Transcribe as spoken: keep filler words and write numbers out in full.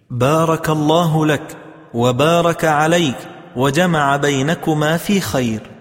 بارك الله لك وبارك عليك وجمع بينكما في خير.